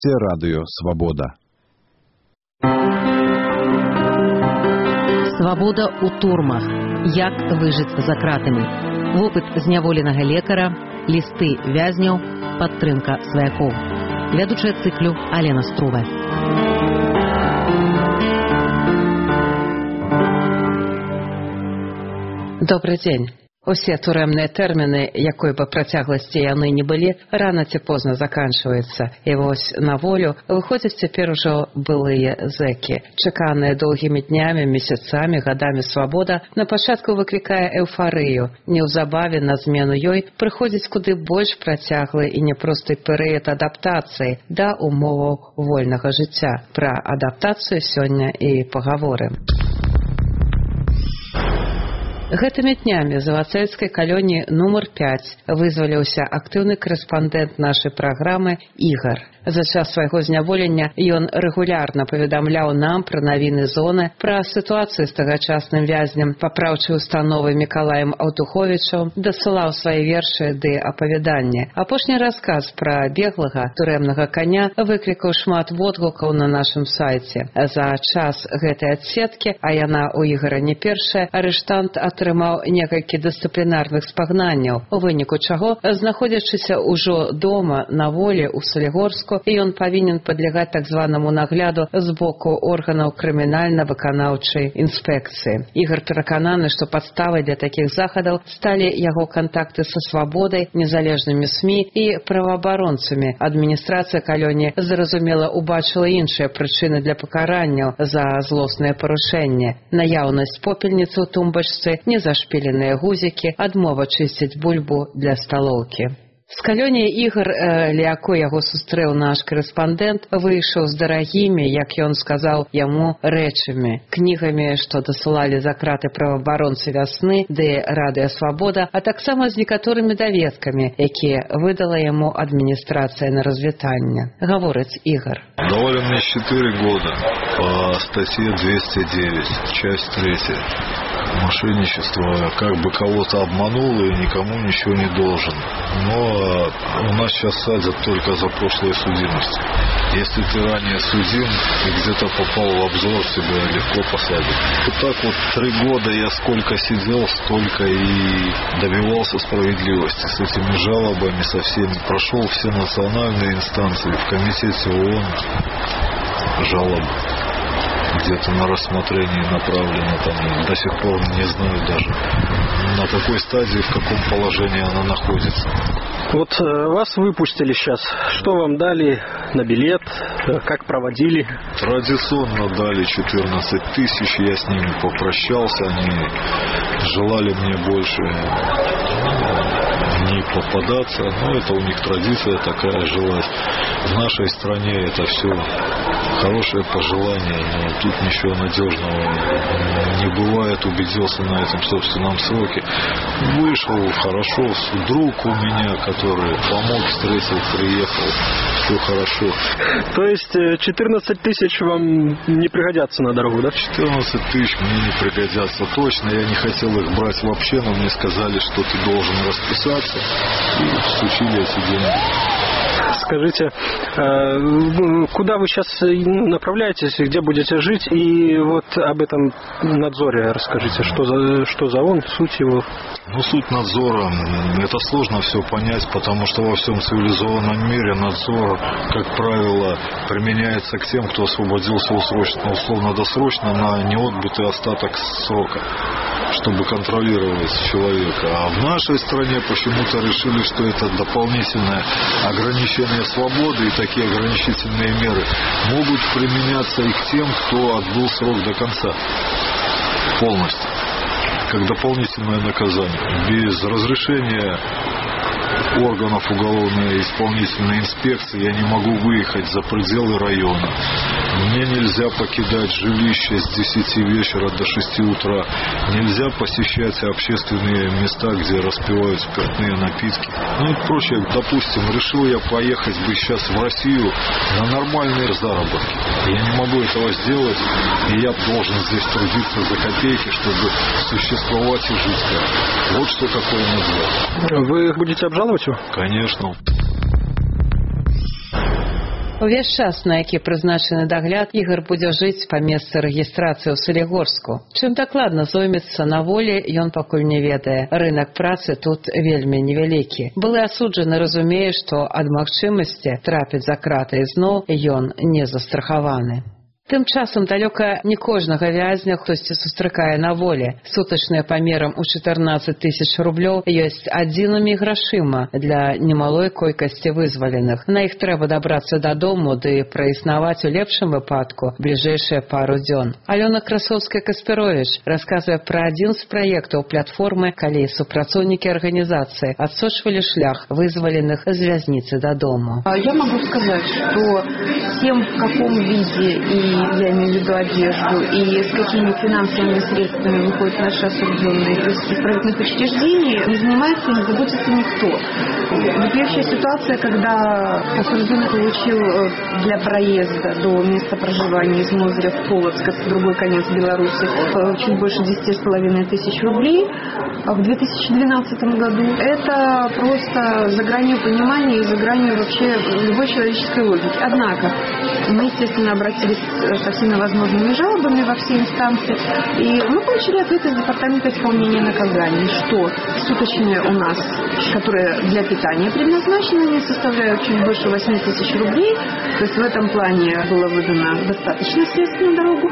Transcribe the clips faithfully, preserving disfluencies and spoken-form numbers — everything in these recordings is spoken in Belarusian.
Це Радіо Свобода. Свабода ў турмах. Як выжыць за кратамі. Вопыт зняволенага лекара, лісты вязняў, падтрымка сваякоў. Вядучая цыклю Алена Струва. Добрый дзень. Усе турэмныя тэрміны, якой бы працягласці яны не былі, рана ці позна заканчваюцца. І вось на волю выходзяць цяпер ужо былыя зэкі. Чаканая доўгімі днямі, месяцамі, гадамі свабода на пачатку выклікае эўфарыю. Неўзабаве на змену ёй прыходзіць куды больш працяглы і няпросты перыяд адаптацыі да умоваў вольнага жыцця. Пра адаптацыю сёння і пагаворым. Гэтымі днямі з Завацэйскай калоніі нумар пяць вызваліўся актыўны корэспандэнт нашай праграмы Ігар. За час свайго зняволення ён рэгулярна паведамляў нам пра навіны зоны, пра сітуацыю з тагачасным вязнем папраўчай установы Мікалаем Аўтуховічам, дасылаў свае вершы ды апавяданні. Апошні расказ пра беглага турэмнага каня выклікаў шмат водгукаў на нашым сайце. За час гэтай адсеткі, а яна ў Ігара не першая, арыштант атрымаў некалькі дысцыплінарных спагнанняў, у выніку чаго, знаходзячыся ўжо дома на волі ў Салігорску, і ён павінен падлягаць так званаму нагляду з боку органаў крымінальна-выканаўчай інспекцыі. Ігар перакананы, што падставай для такіх захадаў сталі яго кантакты са свабодай, незалежнымі СМІ і праваабаронцамі. Адміністрацыя калоніі, зразумела, убачыла іншыя прычыны для пакаранняў за злосныя парушэнні. Наяўнасць попельніцы ў тумбачцы, незашпіленыя гузікі, адмова чысціць бульбу для сталоўкі. З калоніі Ігар, ля якой яго сустрэў наш корэспандэнт, выйшаў з дарагімі, як ён сказаў яму, рэчамі, кнігамі, што дасылалі за краты праваабаронцы вясны, ды Радыё Свабода, а таксама з некаторымі даведкамі, якія выдала яму адміністрацыя на развітанне. Гаворыць Ігар. Дали мне четыре года по статье двести девять, часть третья. Мошенничество, как бы кого-то обманул и никому ничего не должен. Но у нас сейчас садят только за прошлые судимости. Если ты ранее судим и где-то попал в обзор, тебя легко посадят. Вот так вот три года я сколько сидел, столько и добивался справедливости. С этими жалобами, со всеми. Прошел все национальные инстанции, в комитете ООН жалобы. Где-то на рассмотрение направлено, там до сих пор не знаю даже на какой стадии, в каком положении она находится. Вот э, вас выпустили сейчас. Что вам дали на билет? Как проводили? Традиционно дали четырнадцать тысяч. Я с ними попрощался. Они желали мне больше не попадаться. Но это у них традиция такая, желать. В нашей стране это все хорошее пожелание, но тут ничего надежного не бывает. Убедился на этом собственном сроке. Вышел хорошо. Друг у меня, который помог, встретил, приехал. Все хорошо. То есть четырнадцать тысяч вам не пригодятся на дорогу, да? четырнадцать тысяч мне не пригодятся точно. Я не хотел их брать вообще, но мне сказали, что ты должен расписаться. И всучили эти деньги. Скажите, куда вы сейчас направляетесь, где будете жить, и вот об этом надзоре расскажите, что за, что за он, суть его? Ну, суть надзора, это сложно все понять, потому что во всем цивилизованном мире надзор, как правило, применяется к тем, кто освободился условно, условно-досрочно на неотбытый остаток срока, чтобы контролировать человека. А в нашей стране почему-то решили, что это дополнительное ограничение свободы, и такие ограничительные меры могут применяться и к тем, кто отбыл срок до конца полностью, как дополнительное наказание. Без разрешения органов уголовной исполнительной инспекции я не могу выехать за пределы района. Мне нельзя покидать жилище с десяти вечера до шести утра. Нельзя посещать общественные места, где распивают спиртные напитки. Ну и прочее. Допустим, решил я поехать бы сейчас в Россию на нормальные заработки. Я не могу этого сделать, и я должен здесь трудиться за копейки, чтобы существовать и жить. Вот что такое надзор. Вы будете обжаловать его? Конечно. Увесь час, на які прызначаны дагляд, Ігар будзе жыць па месцы рэгістрацыі ў Салігорску. Чым дакладна зоймецца на волі, ён пакуль не ведае. Рынак працы тут вельмі невялікі. Былы асуджаны разумее, што ад магчымасці трапіць за краты ізноў ён не застрахаваны. Тым часам далёка не кожнага вязня хтосьці сустракае на волі. Сутачныя памерам у чатырнаццаць тысяч рублёў ёсць адзінымі грашыма для немалой колькасці вызваленых. На іх трэба дабрацца дадому ды праіснаваць у лепшым выпадку бліжэйшыя пару дзён. Алёна Красоўская-Каспіровіч расказвае пра адзін з праектаў платформы, калі супрацоўнікі арганізацыі адсочвалі шлях вызваленых з вязніцы дадому. Я могу сказать, что тем, в каком виде и я имею в виду одежду, и с какими финансовыми средствами выходят наши осужденные из исправительных учреждений, не занимается и не заботится никто. Настоящая ситуация, когда осужденный получил для проезда до места проживания из Мозыря в Полоцк, в другой конец Беларуси, чуть больше десять с половиной тысяч рублей в две тысячи двенадцатом году, это просто за гранью понимания и за гранью вообще любой человеческой логики. Однако мы, естественно, обратились со всеми возможными жалобами во все инстанции, и мы получили ответ из Департамента исполнения наказаний, что суточные у нас, которые для питания предназначены, они составляют чуть больше восемь тысяч рублей, то есть в этом плане было выдано достаточно средств на дорогу.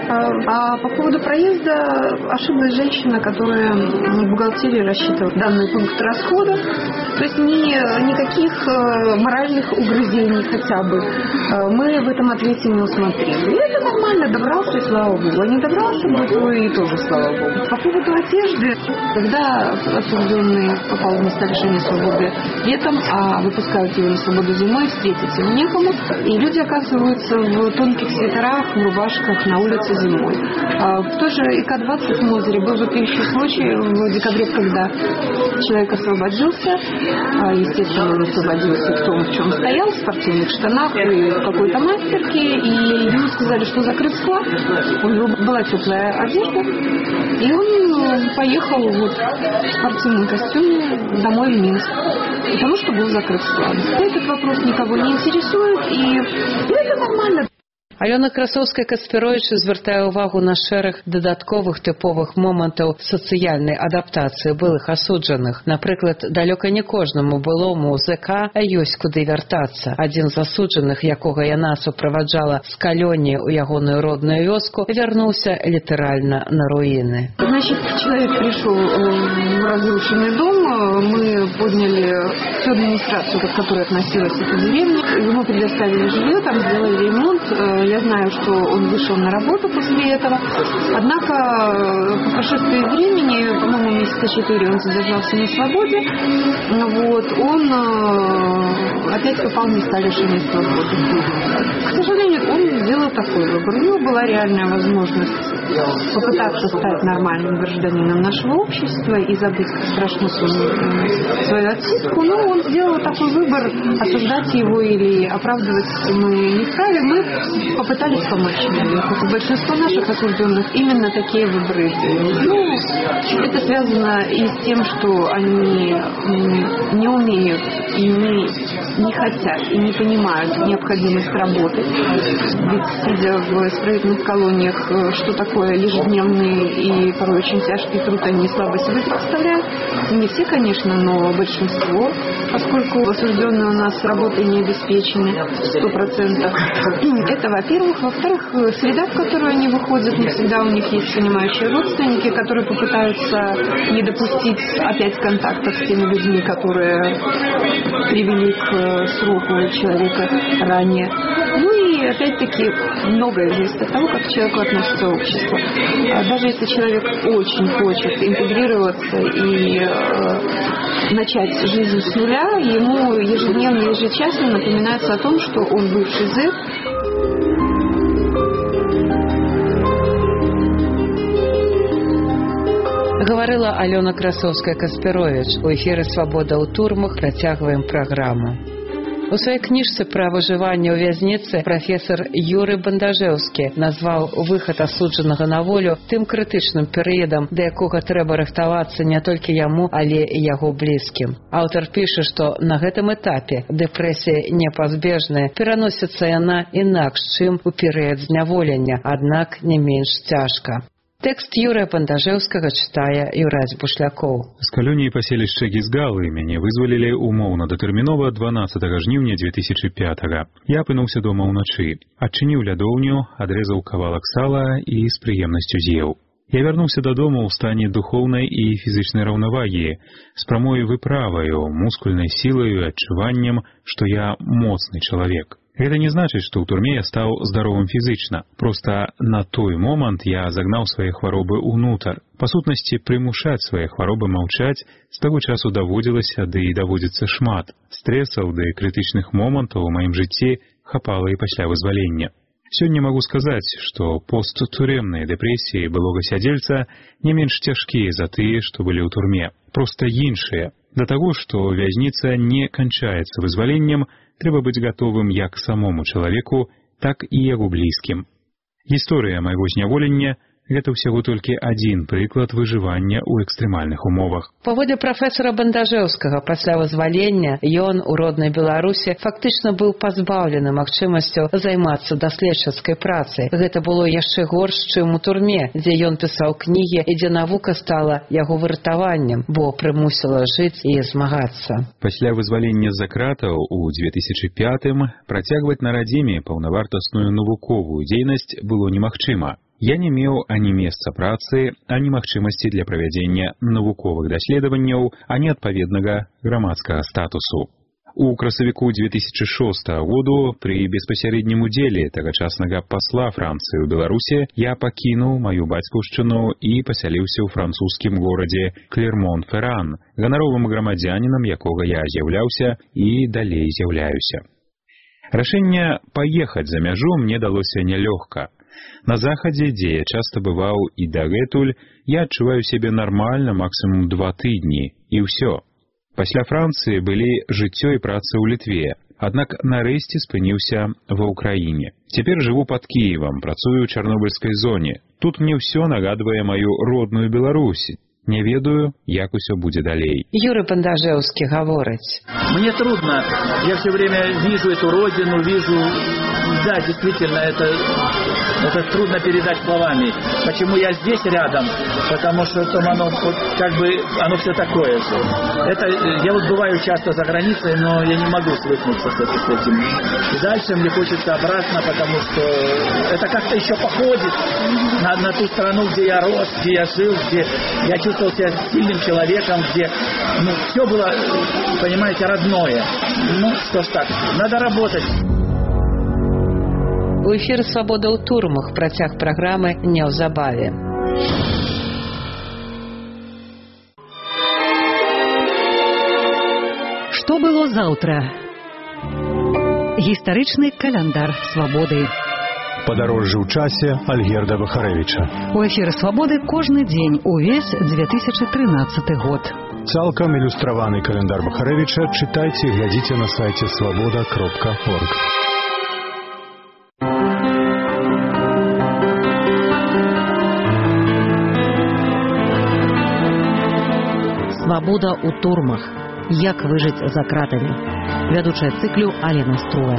А по поводу проезда ошиблась женщина, которая в бухгалтерии рассчитывала данный пункт расхода, то есть ни, никаких моральных угрызений хотя бы мы в этом ответе не усмотрели. И это нормально, добрался, и слава богу. А не добрался бы, то и тоже слава богу. По поводу одежды, когда осужденный попал в место лишения свободы летом, а выпускают его на свободу зимой, встретиться некому, и люди оказываются в тонких свитерах, в рубашках на улице зимой. В той же И К двадцать в Мозыре был вопиющий случай в декабре, когда человек освободился, естественно, он освободился в том, в чем стоял, в спортивных штанах и в какой-то мастерке, и ему сказали, что закрыт склад, у него была теплая одежда, и он поехал вот в спортивном костюме домой в Минск, потому что был закрыт склад. Этот вопрос никого не интересует, и это нормально. Алёна Красоўская-Каспіровіч звяртае ўвагу на шэраг дадатковых тыповых момантаў сацыяльнай адаптацыі былых асуджаных. Напрыклад, далёка не кожнаму былому ЗК ёсць куды вяртацца. Адзін з асуджаных, якога яна суправаджала з калоніі ў ягоную родную вёску, вярнуўся літаральна на руіны. Значит, человек пришел в разрушенный дом, мы подняли всю администрацию, к которой относилась эта деревня, ему предоставили жилье, там сделали ремонт. Я знаю, что он вышел на работу после этого. Однако по прошествии времени, по-моему, месяца четыре он задержался на свободе. Вот, он опять попал в места лишения свободы. К сожалению, он сделал такой выбор. У него была реальная возможность попытаться стать нормальным гражданином нашего общества и забыть, как страшно свою отсидку. Но он сделал такой выбор. Осуждать его или оправдывать мы не вправе. Мы попытались помочь человеку. Большинство наших осужденных именно такие выборы. Ну, это связано и с тем, что они не умеют и не, не хотят и не понимают необходимость работы. Ведь, сидя в исправительных колониях, что такое ежедневный и порой очень тяжкий труд, они слабо себе представляют. Не все, конечно, но большинство, поскольку осужденные у нас работой не обеспечены сто процентов. Это, во-первых. Во-вторых, среда, в которую они выходят, не всегда у них есть понимающие родственники, которые попытаются не допустить опять контактов с теми людьми, которые привели к сроку человека ранее. Ну и опять-таки многое зависит от того, как к человеку относится общество. Даже если человек очень хочет интегрироваться и э, начать жизнь с нуля, ему ежедневно, ежечасно напоминается о том, что он бывший зэк. Гаварыла Алёна Красоўская-Каспіровіч. У эфіры «Свабода ў турмах» працягваем праграму. У сваёй кніжцы пра выжыванне ў вязніцы прафесар Юрый Бандажэўскі назваў выхад асуджанага на волю тым крытычным перыядам, да якога трэба рыхтавацца не толькі яму, але і яго блізкім. Аўтар піша, што на гэтым этапе дэпрэсія непазбежная, пераносіцца яна інакш, чым у перыяд зняволення, аднак не менш цяжка. Тэкст Юрыя Бандажэўскага чытае Юрась Бушлякоў. З калоніі паселішча Гізгалы мяне вызвалілі умоўна датэрмінова дванаццатага жніўня дзве тысячы пятага. Я апынуўся дома ўначы. Адчыніў лядоўню, адрэзаў кавалак сала і з прыемнасцю з'еў. Я вярнуўся дадому ў стане духоўнай і фізычнай раўнавагі, з прамой выправаю, мускульнай сілаю і адчуваннем, што я моцны чалавек. Гэта не значыць, што ў турме я стаў здаровым фізычна. Проста на той момант я загнаў свае хваробы ўнутр. Па сутнасці, прымушаць свае хваробы маўчаць з таго часу даводзілася, ды і даводзіцца шмат. Стрэсаў ды крытычных момантаў у маім жыцці хапала і пасля вызвалення. Сёння магу сказаць, што посттурэмныя дэпрэсіі былога сядзельца не менш цяжкія за тыя, што былі ў турме. Проста іншыя. Да таго, што вязніца не канчаецца вызваленнем, трэба быць гатовым як самому чалавеку, так і яго блізкім. Гісторыя майго зняволення – гэта ўсяго толькі адзін прыклад выжывання ў экстрэмальных умовах. Паводле прафесара Бандажэўскага, пасля вызвалення ён у роднай Беларусі фактычна быў пазбаўлены магчымасцю займацца даследчыцкай працай. Гэта было яшчэ горш, чым у турме, дзе ён пісаў кнігі і дзе навука стала яго выратаваннем, бо прымусіла жыць і змагацца. Пасля вызвалення з-за кратаў у дзве тысячы пятым працягваць на радзіме паўнавартасную навуковую дзейнасць было немагчыма. Я не меў ані месца працы, ані магчымасці для правядзення навуковых даследаванняў, ані адпаведнага грамадскага статусу. У красавіку дзве тысячы шостага году пры беспасярэднім удзеле тагачаснага пасла Францыі ў Беларусі я пакінуў маю бацькаўшчыну і пасяліўся ў французскім горадзе Клермон-Ферран, ганаровым грамадзянінам якога я з'яўляўся і далей з'яўляюся. Рашэнне паехаць за мяжу мне далося нялёгка. На захадзе, дзе я часта бываў і дагэтуль, я адчуваю сябе нармальна максімум два тыдні, і ўсё. Пасля Францыі былі жыццё і праца ў Літве, аднак нарэшце спыніўся ва ўкраіне. Цяпер жыву пад Кіевам, працую ў Чарнобыльскай зоне. Тут мне ўсё нагадвае маю родную Беларусь. Не ведаю, як усё будзе далей. Юрий Бандажэўскі говорить. Мне трудно. Я все время вижу эту родину, вижу... Да, действительно, это, это трудно передать словами. Почему я здесь рядом? Потому что там оно, как бы, оно все такое же. Это, я вот бываю часто за границей, но я не могу свыкнуться с этим. И дальше мне хочется обратно, потому что это как-то еще походит на, на ту страну, где я рос, где я жил, где я чувствовал себя сильным человеком, где ну, все было, понимаете, родное. Ну, что ж так, надо работать. У эфіры «Свабода ў турмах», працяг праграмы неўзабаве. Што было заўтра? Гістарычны каляндар свабоды. Падарожжа ў часе Альгерда Бахарэвіча. У эфіры «Свабоды» кожны дзень увесь дзве тысячы трынаццаты год. Цалкам ілюстраваны каляндар Бахарэвіча чытайце і глядзіце на сайце свабода кропка орг. Свабода ў турмах. Як выжыць за кратамі. Вядучая цыклю Алена Струа.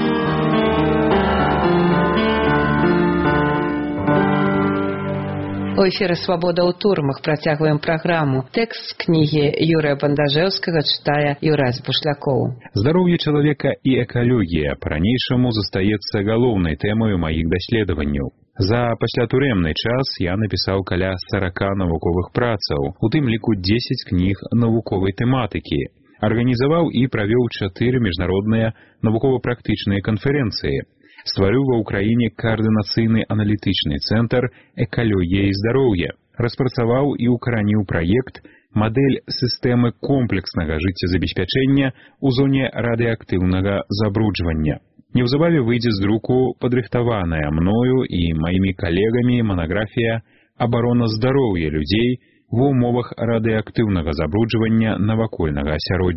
У эфіры «Свабода ў турмах» працягваем праграму. Тэкст з кнігі Юрыя Бандажэўскага чытае Юрась Бушлякоў. Здароўе чалавека і экалогія па-ранейшаму застаецца галоўнай тэмаю маіх даследаванняў. За паслятурэмны час я напісаў каля сарака навуковых працаў, у тым ліку дзесяць кніг навуковай тэматыкі. Арганізаваў і правёў чатыры міжнародныя навукова-практычныя канферэнцыі. Стварыў ва ўкраіне каардынацыйны аналітычны цэнтр «Экалогія і здароўе». Распрацаваў і ўкараніў праект «Мадэль сістэмы комплекснага жыццезабеспячэння ў зоне радыеактыўнага забруджвання». Неўзабаве выйдзе з друку падрыхтаваная мною і маімі калегамі манаграфія «Абарона здароўя людзей ва ўмовах радыеактыўнага забруджвання навакольнага асяроддзя».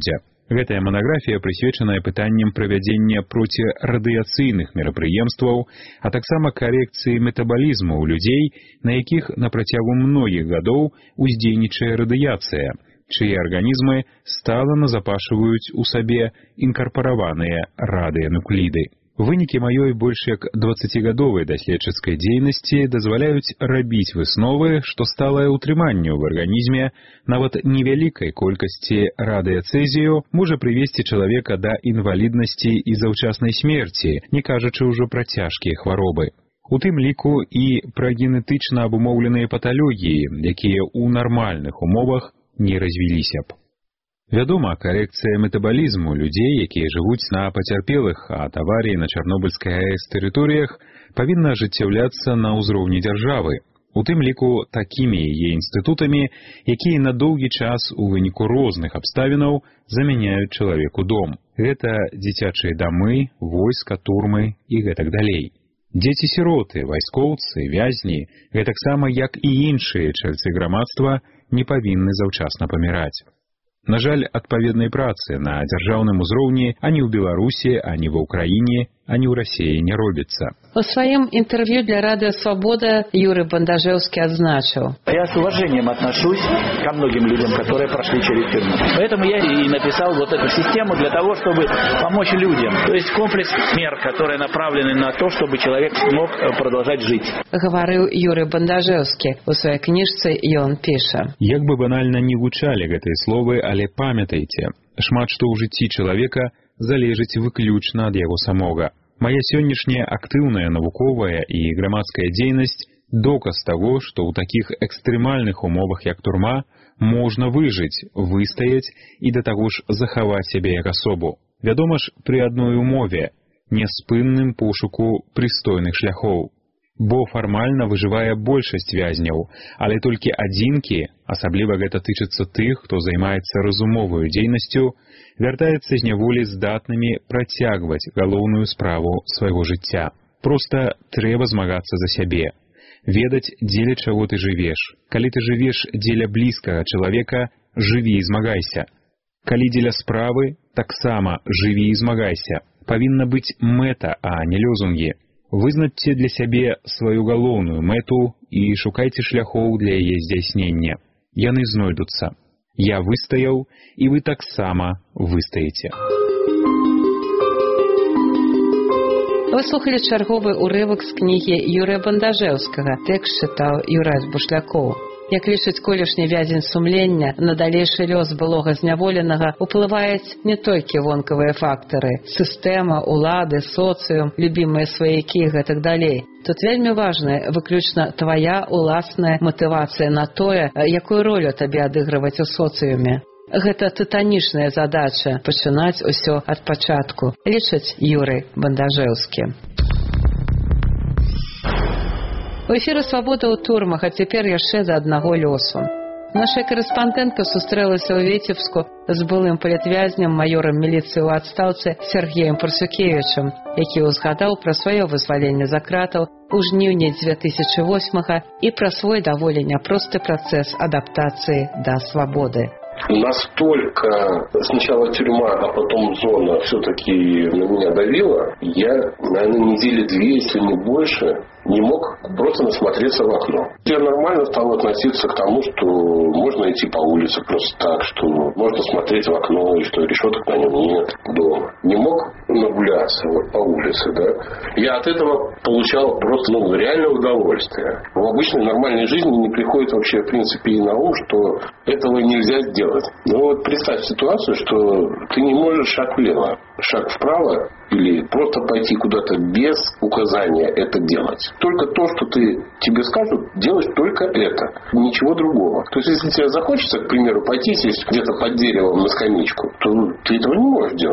Гэтая манаграфія прысвечаная пытанням правядзення процірадыяцыйных мерапрыемстваў, а таксама карекцыі метабалізму ў людзей, на якіх на працягу многіх гадоў уздзейнічае радыяцыя, чые арганізмы стала назапашваюць у сабе інкарпараваныя радыенукліды. Вынікі маёй больш як дваццацігадовай даследчыцкай дзейнасці дазваляюць рабіць высновы, што сталае ўтрыманне ў арганізме нават невялікай колькасці радыяцэзію можа прывесці чалавека да інваліднасці і заўчаснай смерці, не кажучы ўжо пра цяжкія хваробы. У тым ліку і пра генетычна абумоўленыя паталогіі, якія ў нармальных умовах не развіліся б. Вядома, карекцыя метабалізму людзей, якія жывуць на пацярпелых ад аварыі на Чарнобыльскай АЭС тэрыторыях, павінна ажыццяўляцца на ўзроўні дзяржавы, у тым ліку такімі яе інстытутамі, якія на доўгі час у выніку розных абставінаў замяняюць чалавеку дом. Гэта дзіцячыя дамы, войска, турмы і гэтак далей. Дзеці-сіроты, вайскоўцы, вязні, гэтаксама як і іншыя чальцы грамадства, не павінны заўчасна паміраць. На жаль, адпаведнай працы на дзяржаўным узроўні ані ў Беларусі, ані ва ўкраіне, ані ў Расіі не робіцца. У своем интервью для Радио Свобода Юрий Бандажевский отзначил: я с уважением отношусь ко многим людям, которые прошли через тюрьму. Поэтому я и написал вот эту систему для того, чтобы помочь людям. То есть комплекс мер, которые направлены на то, чтобы человек смог продолжать жить. Говорил Юрий Бандажевский. У своей книжцы ён піша: як бы банальна не гучалі гэтыя словы, але памятайце, шмат што ў жыцці чалавека залежыць выключна ад яго самога. Моя сённяшняя актыўная навуковая і грамадская дзейнасць – доказ таго, што ў такіх экстрэмальных умовах, як турма, можна выжыць, выстаяць і да таго ж захаваць сябе як асобу. Вядома ж, пры адной умове – няспынным пошуку прыстойных шляхоў. Бо фармальна выжывае большасць вязняў, але толькі адзінкі, асабліва гэта тычыцца тых, хто займаецца разумовую дзейнасцю, вяртаецца з няволі здатнымі працягваць галоўную справу свайго жыцця. Проста трэба змагацца за сябе, ведаць, дзеля чаго ты жывеш. Калі ты жывеш дзеля блізкага чалавека, жыві і змагайся. Калі дзеля справы, таксама жыві і змагайся. Павінна быць мэта, а не лёзунгі. Вызначце для сябе сваю галоўную мэту і шукайце шляхоў для яе здзяйснення. Яны знойдуцца. Я выстаяў, і вы таксама выстаеце. Вы слухали чарговы урывак з кнігі Юрыя Бандажэўскага. Тэкст чытаў Юрась Бушлякоў. Як лічыць колішні вязень сумлення, на далейшы лёс былога зняволенага уплываюць не толькі вонкавыя фактары – сістэма, улады, соцыум, любімыя сваякі і гэтак далей. Тут вельмі важная выключна твая уласная матывацыя на тое, якую ролю табе адыгрываць у соцыуме. Гэта тытанічная задача – пачынаць усё ад пачатку, лічыць Юрый Бандажэўскі. У эфіры «Свабода ў турмах», а цяпер яшчэ да аднаго лёсу. Наша корэспандэнтка сустрэлася ў Віцебску з былым палітвязням, маёрам міліцыі ў адстаўцы Сергеем Парсукевічам, які ўзгадаў пра сваё вызваленне з кратаў у жніўні дзве тысячы восьмага і пра свой даволі няпросты працэс адаптацыі да свабоды. Настолько сначала тюрьма, а потом зона все-таки на меня давила, я, наверное, недели две, если не больше, не мог просто насмотреться в окно. Я нормально стал относиться к тому, что можно идти по улице просто так, что можно смотреть в окно, и что решеток на нем нет дома. Не мог нагуляться вот по улице, да. Я от этого получал просто ну, реальное удовольствие. В обычной нормальной жизни не приходит вообще, в принципе, и на ум, что этого нельзя сделать. Ну вот представь ситуацию, что ты не можешь шаг влево, шаг вправо или просто пойти куда-то без указания это делать. Только то, что ты, тебе скажут, делать только это, ничего другого. То есть, если тебе захочется, к примеру, пойти сесть где-то под деревом на скамеечку, то ты этого не можешь делать.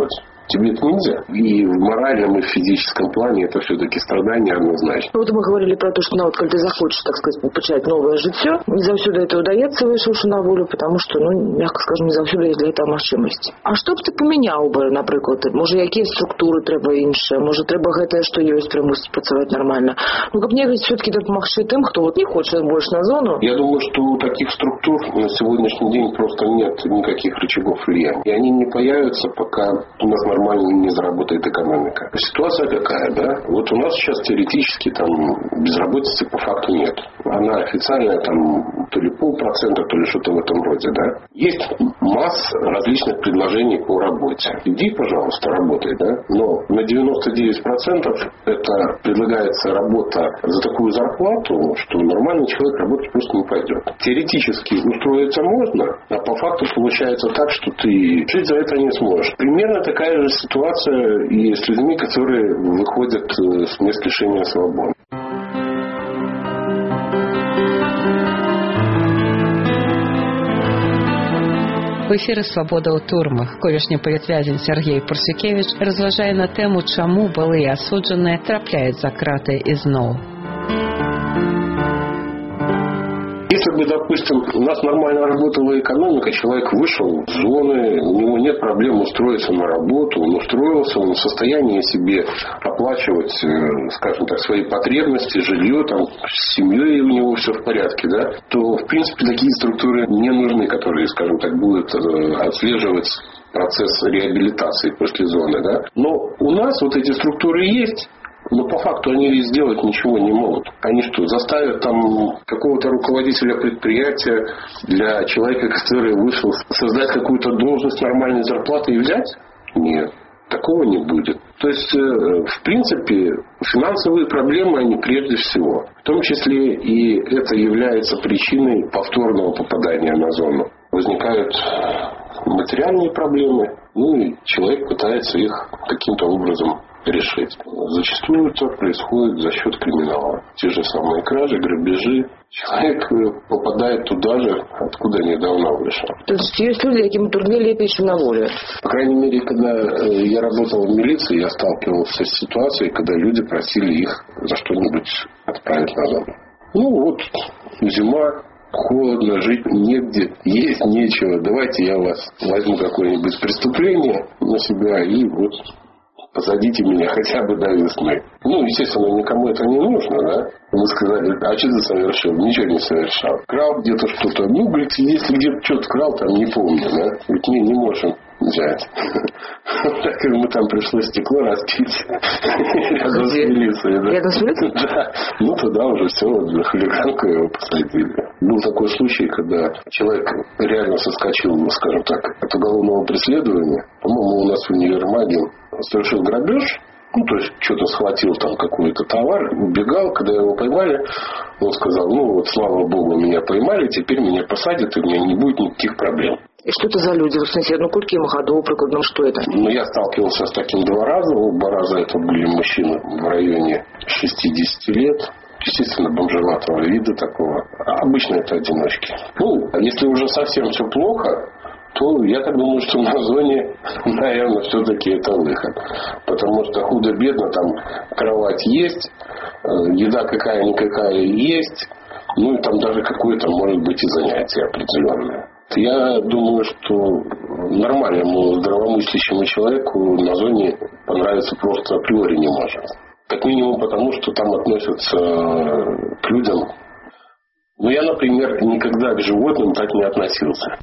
Тебе это нельзя. И в моральном, и в физическом плане это все-таки страдание однозначно. Вот мы говорили про то, что ну, вот, когда ты захочешь, так сказать, почать новое житье, не завсюду это удается, вышедши на волю, потому что, ну, мягко скажем, не завсюду есть для этого мажчимости. А что б ты поменял бы, наприклад? Може, які структури треба інші? Може, треба гэтае, што ёсць, примусить працаваць нормально? Ну, каб мне все-таки допомогши тем, кто вот не хочет больше на зону. Я думаю, что у таких структур на сегодняшний день просто нет никаких рычагов влияния. И они не появятся, пока у нас нормально не заработает экономика. Ситуация какая, да? Вот у нас сейчас теоретически там безработицы по факту нет. Она официальная там то ли полпроцента, то ли что-то в этом роде, да? Есть масса различных предложений по работе. Иди, пожалуйста, работай, да? Но на девяносто девять процентов это предлагается работа за такую зарплату, что нормальный человек работать просто не пойдет. Теоретически устроиться можно, а по факту получается так, что ты жить за это не сможешь. Примерно такая же ситуация и с людьми, которые выходят с мест лишения свободы. У эфіры «Свабода ў турмах» колішні палітвязень Сергей Парсюкевіч разважае на тэму, чаму былыя асуджаныя трапляюць за краты ізноў. Если бы, допустим, у нас нормально работала экономика, человек вышел с зоны, у него нет проблем устроиться на работу, он устроился, он в состоянии себе оплачивать, скажем так, свои потребности, жилье, там, с семьей у него все в порядке, да, то, в принципе, такие структуры не нужны, которые, скажем так, будут отслеживать процесс реабилитации после зоны, да. Но у нас вот эти структуры есть. Но по факту они сделать ничего не могут. Они что, заставят там какого-то руководителя предприятия для человека, который вышел, создать какую-то должность нормальной зарплаты и взять? Нет, такого не будет. То есть, в принципе, финансовые проблемы, они прежде всего. В том числе и это является причиной повторного попадания на зону. Возникают материальные проблемы, ну и человек пытается их каким-то образом решить. Зачастую это происходит за счет криминала. Те же самые кражи, грабежи. Человек попадает туда же, откуда недавно вышел. То есть есть люди, яким труднее лепить, чем на воле? По крайней мере, когда я работал в милиции, я сталкивался с ситуацией, когда люди просили их за что-нибудь отправить на зону. Ну вот, зима, холодно, жить негде, есть нечего. Давайте я вас возьму какое-нибудь преступление на себя и вот посадите меня хотя бы до весны. Ну, естественно, никому это не нужно, да? Мы сказали, а что ты совершил? Ничего не совершал. Крал где-то что-то. Ну, говорит, если где-то что-то крал, там не помню, да? Ведь мы не можем взять. Так как мы там пришлось стекло разбить. Рядом с милицией, да? Рядом с милицией? Да. Ну, туда уже все, за хулиганку его посадили. Был такой случай, когда человек реально соскочил, скажем так, от уголовного преследования. По-моему, у нас в универмаге совершил грабеж. Ну, то есть, что-то схватил там какой-то товар, убегал. Когда его поймали, он сказал, ну, вот, слава богу, меня поймали, теперь меня посадят, и у меня не будет никаких проблем. И что это за люди? В смысле, ну, кульки, маходол, прикладно, что это? Ну, я сталкивался с таким два раза. Оба раза это были мужчины в районе шестидесяти лет. Естественно, бомжеватого вида такого. А обычно это одиночки. Ну, а если уже совсем все плохо, то я так думаю, что на зоне, наверное, все-таки это выход. Потому что худо-бедно там кровать есть, еда какая-никакая есть, ну и там даже какое-то может быть и занятие определенное. Я думаю, что нормальному здравомыслящему человеку на зоне понравится просто априори не может. Как минимум потому, что там относятся к людям. Ну, я, например, никогда к животным так не относился.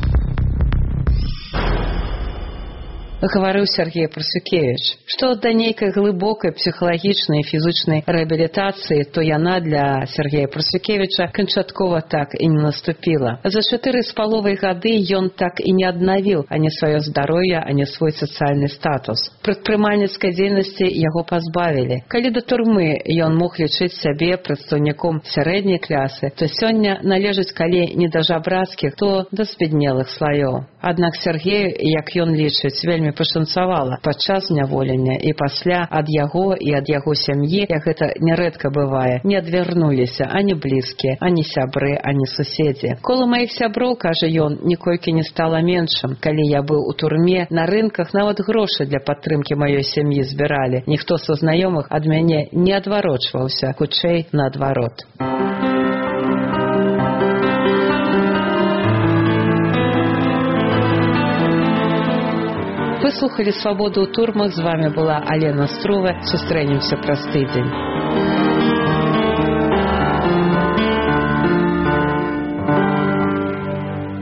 Гаварыў Сергей Парсюкевіч, што да нейкай глыбокай псіхалагічнай і фізычнай рэабілітацыі, то яна для Сергея Парсюкевіча канчаткова так і не наступіла. За чатыры з паловай гады ён так і не аднавіў ані сваё здароўе, ані свой сацыяльны статус. Прадпрымальніцкай дзейнасці яго пазбавілі. Калі да турмы ён мог лічыць сябе прадстаўніком сярэдняй клясы, то сёння належыць калі не да жабрацкіх, то да збеднелых слаёў. Аднак Сергею, як ён лічыць, вельмі вельмі пашанцавала падчас зняволення, і пасля ад яго і ад яго сям'і, як гэта нярэдка бывае, не адвярнуліся ані блізкія, ані сябры, ані суседзі. Кола маіх сяброў, кажа ён, ніколькі не стала меншым. Калі я быў у турме, на рынках нават грошы для падтрымкі маёй сям'і збіралі. Ніхто са знаёмых ад мяне не адварочваўся, хутчэй наадварот. Вы слухали «Свабоду ў турмах». З вами была Алена Струва. Сустрэнемся праз тыдзень.